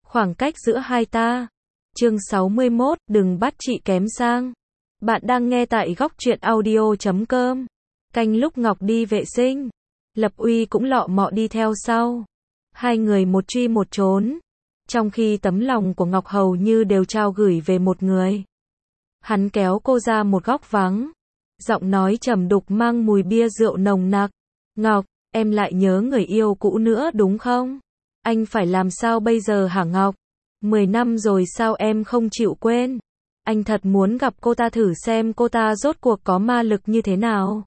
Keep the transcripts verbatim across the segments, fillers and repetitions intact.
Khoảng cách giữa hai ta. Chương sáu mươi mốt, đừng bắt chị kém sang. Bạn đang nghe tại góc truyện audio chấm com. Canh lúc Ngọc đi vệ sinh, Lập Uy cũng lọ mọ đi theo sau. Hai người một truy một trốn, trong khi tấm lòng của Ngọc hầu như đều trao gửi về một người. Hắn kéo cô ra một góc vắng, giọng nói trầm đục mang mùi bia rượu nồng nặc. Ngọc, em lại nhớ người yêu cũ nữa đúng không? Anh phải làm sao bây giờ hả Ngọc? Mười năm rồi sao em không chịu quên? Anh thật muốn gặp cô ta thử xem cô ta rốt cuộc có ma lực như thế nào.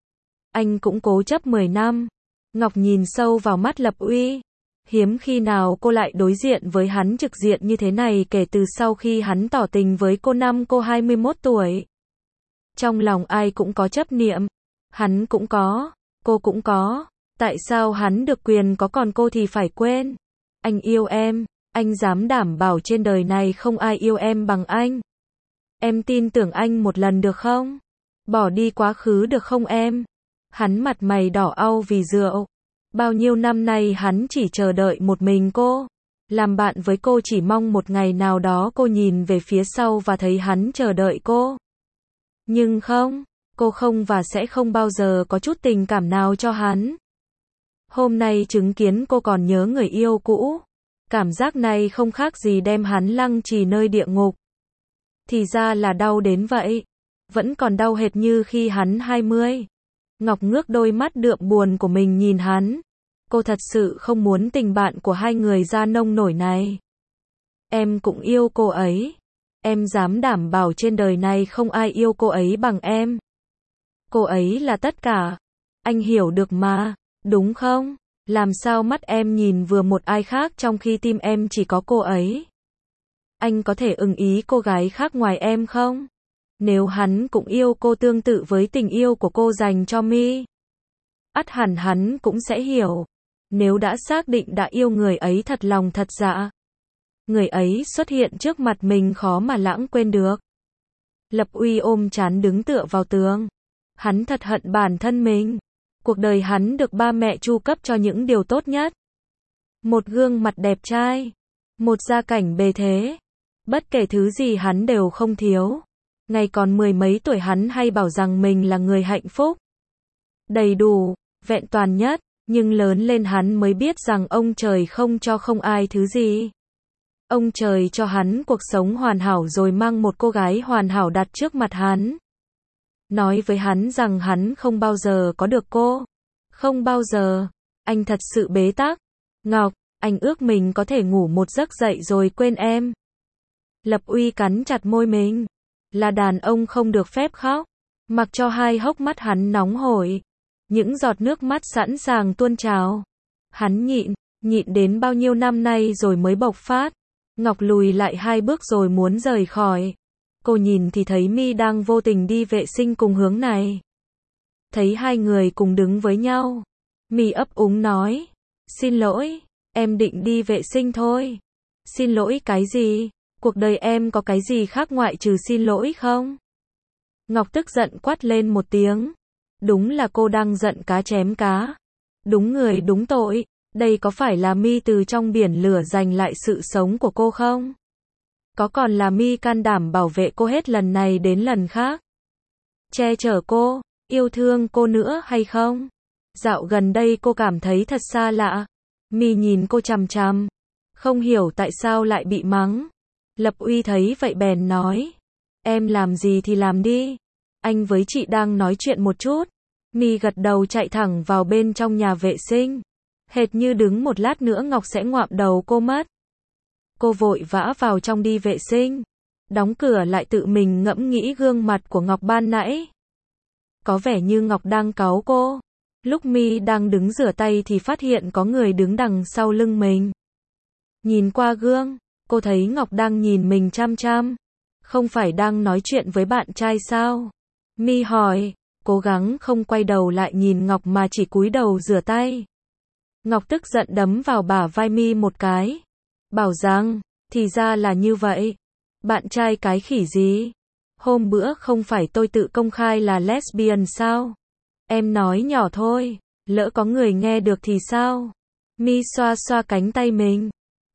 Anh cũng cố chấp mười năm. Ngọc nhìn sâu vào mắt Lập Uy. Hiếm khi nào cô lại đối diện với hắn trực diện như thế này kể từ sau khi hắn tỏ tình với cô năm cô hai mươi mốt tuổi. Trong lòng ai cũng có chấp niệm. Hắn cũng có, cô cũng có. Tại sao hắn được quyền có còn cô thì phải quên? Anh yêu em, anh dám đảm bảo trên đời này không ai yêu em bằng anh. Em tin tưởng anh một lần được không? Bỏ đi quá khứ được không em? Hắn mặt mày đỏ au vì rượu. Bao nhiêu năm nay hắn chỉ chờ đợi một mình cô. Làm bạn với cô chỉ mong một ngày nào đó cô nhìn về phía sau và thấy hắn chờ đợi cô. Nhưng không, cô không và sẽ không bao giờ có chút tình cảm nào cho hắn. Hôm nay chứng kiến cô còn nhớ người yêu cũ. Cảm giác này không khác gì đem hắn lăng trì nơi địa ngục. Thì ra là đau đến vậy. Vẫn còn đau hệt như khi hắn hai mươi. Ngọc ngước đôi mắt đượm buồn của mình nhìn hắn. Cô thật sự không muốn tình bạn của hai người ra nông nổi này. Em cũng yêu cô ấy. Em dám đảm bảo trên đời này không ai yêu cô ấy bằng em. Cô ấy là tất cả. Anh hiểu được mà, đúng không? Làm sao mắt em nhìn vừa một ai khác trong khi tim em chỉ có cô ấy? Anh có thể ưng ý cô gái khác ngoài em không? Nếu hắn cũng yêu cô tương tự với tình yêu của cô dành cho Mi, ắt hẳn hắn cũng sẽ hiểu. Nếu đã xác định đã yêu người ấy thật lòng thật dạ, người ấy xuất hiện trước mặt mình khó mà lãng quên được. Lập Uy ôm trán đứng tựa vào tường. Hắn thật hận bản thân mình. Cuộc đời hắn được ba mẹ chu cấp cho những điều tốt nhất. Một gương mặt đẹp trai, một gia cảnh bề thế. Bất kể thứ gì hắn đều không thiếu. Ngày còn mười mấy tuổi hắn hay bảo rằng mình là người hạnh phúc, đầy đủ, vẹn toàn nhất. Nhưng lớn lên hắn mới biết rằng ông trời không cho không ai thứ gì. Ông trời cho hắn cuộc sống hoàn hảo rồi mang một cô gái hoàn hảo đặt trước mặt hắn. Nói với hắn rằng hắn không bao giờ có được cô. Không bao giờ. Anh thật sự bế tắc. Ngọc, anh ước mình có thể ngủ một giấc dậy rồi quên em. Lập Uy cắn chặt môi mình. Là đàn ông không được phép khóc. Mặc cho hai hốc mắt hắn nóng hổi. Những giọt nước mắt sẵn sàng tuôn trào. Hắn nhịn, nhịn đến bao nhiêu năm nay rồi mới bộc phát. Ngọc lùi lại hai bước rồi muốn rời khỏi. Cô nhìn thì thấy Mi đang vô tình đi vệ sinh cùng hướng này. Thấy hai người cùng đứng với nhau, Mi ấp úng nói, xin lỗi, em định đi vệ sinh thôi. Xin lỗi cái gì? Cuộc đời em có cái gì khác ngoại trừ xin lỗi không? Ngọc tức giận quát lên một tiếng. Đúng là cô đang giận cá chém cá. Đúng người đúng tội. Đây có phải là Mi từ trong biển lửa giành lại sự sống của cô không? Có còn là Mi can đảm bảo vệ cô hết lần này đến lần khác? Che chở cô, yêu thương cô nữa hay không? Dạo gần đây cô cảm thấy thật xa lạ. Mi nhìn cô chằm chằm. Không hiểu tại sao lại bị mắng. Lập Uy thấy vậy bèn nói. Em làm gì thì làm đi. Anh với chị đang nói chuyện một chút. Mi gật đầu chạy thẳng vào bên trong nhà vệ sinh. Hệt như đứng một lát nữa Ngọc sẽ ngoạm đầu cô mất. Cô vội vã vào trong đi vệ sinh. Đóng cửa lại tự mình ngẫm nghĩ gương mặt của Ngọc ban nãy. Có vẻ như Ngọc đang cáu cô. Lúc Mi đang đứng rửa tay thì phát hiện có người đứng đằng sau lưng mình. Nhìn qua gương, cô thấy Ngọc đang nhìn mình chăm chăm. Không phải đang nói chuyện với bạn trai sao? Mi hỏi, cố gắng không quay đầu lại nhìn Ngọc mà chỉ cúi đầu rửa tay. Ngọc tức giận đấm vào bả vai Mi một cái. Bảo rằng, thì ra là như vậy. Bạn trai cái khỉ gì? Hôm bữa không phải tôi tự công khai là lesbian sao? Em nói nhỏ thôi, lỡ có người nghe được thì sao? Mi xoa xoa cánh tay mình.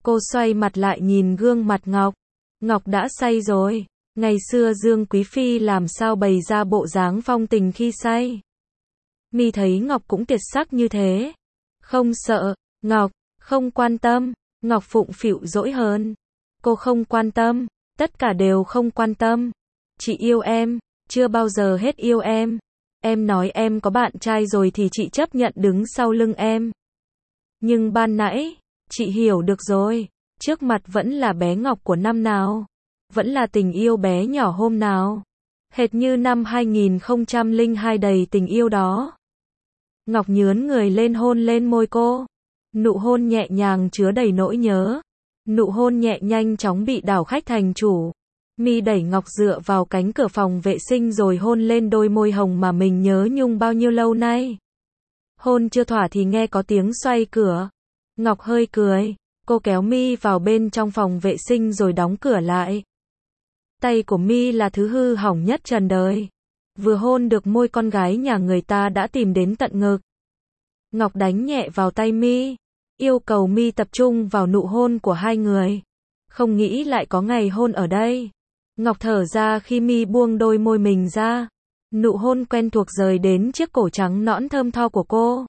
Cô xoay mặt lại nhìn gương mặt Ngọc. Ngọc đã say rồi. Ngày xưa Dương Quý Phi làm sao bày ra bộ dáng phong tình khi say. Mi thấy Ngọc cũng tuyệt sắc như thế. Không sợ. Ngọc, không quan tâm. Ngọc phụng phịu dỗi hơn. Cô không quan tâm. Tất cả đều không quan tâm. Chị yêu em. Chưa bao giờ hết yêu em. Em nói em có bạn trai rồi thì chị chấp nhận đứng sau lưng em. Nhưng ban nãy, chị hiểu được rồi. Trước mặt vẫn là bé Ngọc của năm nào. Vẫn là tình yêu bé nhỏ hôm nào. Hệt như năm hai nghìn không trăm lẻ hai đầy tình yêu đó. Ngọc nhướn người lên hôn lên môi cô. Nụ hôn nhẹ nhàng chứa đầy nỗi nhớ. Nụ hôn nhẹ nhanh chóng bị đảo khách thành chủ. Mi đẩy Ngọc dựa vào cánh cửa phòng vệ sinh rồi hôn lên đôi môi hồng mà mình nhớ nhung bao nhiêu lâu nay. Hôn chưa thỏa thì nghe có tiếng xoay cửa. Ngọc hơi cười. Cô kéo Mi vào bên trong phòng vệ sinh rồi đóng cửa lại. Tay của Mi là thứ hư hỏng nhất trần đời. Vừa hôn được môi con gái nhà người ta đã tìm đến tận ngực. Ngọc đánh nhẹ vào tay Mi. Yêu cầu Mi tập trung vào nụ hôn của hai người. Không nghĩ lại có ngày hôn ở đây. Ngọc thở ra khi Mi buông đôi môi mình ra. Nụ hôn quen thuộc rời đến chiếc cổ trắng nõn thơm tho của cô.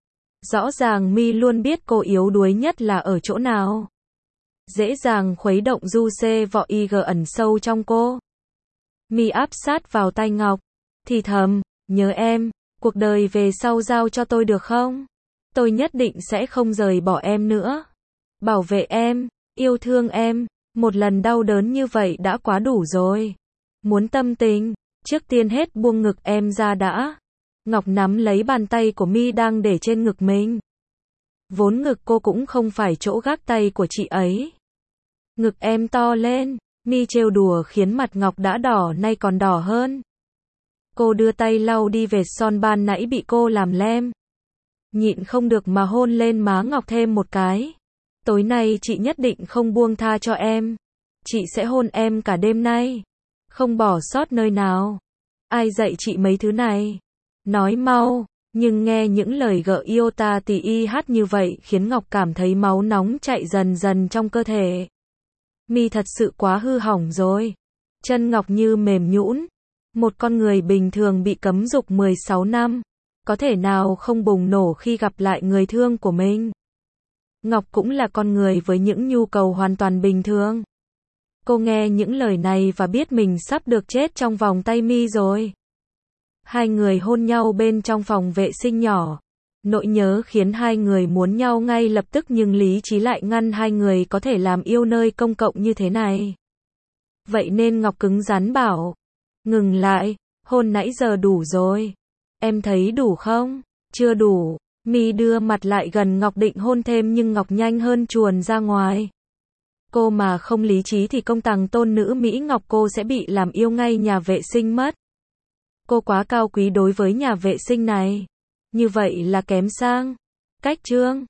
Rõ ràng Mi luôn biết cô yếu đuối nhất là ở chỗ nào. Dễ dàng khuấy động du xê vọ y gờ ẩn sâu trong cô. Mi áp sát vào tay Ngọc. Thì thầm, nhớ em, cuộc đời về sau giao cho tôi được không? Tôi nhất định sẽ không rời bỏ em nữa. Bảo vệ em, yêu thương em. Một lần đau đớn như vậy đã quá đủ rồi. Muốn tâm tình, trước tiên hết buông ngực em ra đã. Ngọc nắm lấy bàn tay của Mi đang để trên ngực mình. Vốn ngực cô cũng không phải chỗ gác tay của chị ấy. Ngực em to lên. Mi trêu đùa khiến mặt Ngọc đã đỏ nay còn đỏ hơn. Cô đưa tay lau đi vệt son ban nãy bị cô làm lem. Nhịn không được mà hôn lên má Ngọc thêm một cái. Tối nay chị nhất định không buông tha cho em. Chị sẽ hôn em cả đêm nay. Không bỏ sót nơi nào. Ai dạy chị mấy thứ này? Nói mau. Nhưng nghe những lời gợi yêu ta tì y hát như vậy khiến Ngọc cảm thấy máu nóng chạy dần dần trong cơ thể. Mi thật sự quá hư hỏng rồi. Chân Ngọc như mềm nhũn. Một con người bình thường bị cấm dục mười sáu năm. Có thể nào không bùng nổ khi gặp lại người thương của mình? Ngọc cũng là con người với những nhu cầu hoàn toàn bình thường. Cô nghe những lời này và biết mình sắp được chết trong vòng tay Mi rồi. Hai người hôn nhau bên trong phòng vệ sinh nhỏ. Nỗi nhớ khiến hai người muốn nhau ngay lập tức nhưng lý trí lại ngăn hai người có thể làm yêu nơi công cộng như thế này. Vậy nên Ngọc cứng rắn bảo. Ngừng lại, hôn nãy giờ đủ rồi. Em thấy đủ không? Chưa đủ. Mi đưa mặt lại gần Ngọc định hôn thêm nhưng Ngọc nhanh hơn chuồn ra ngoài. Cô mà không lý trí thì công tằng tôn nữ Mỹ Ngọc cô sẽ bị làm yêu ngay nhà vệ sinh mất. Cô quá cao quý đối với nhà vệ sinh này. Như vậy là kém sang. Cách chương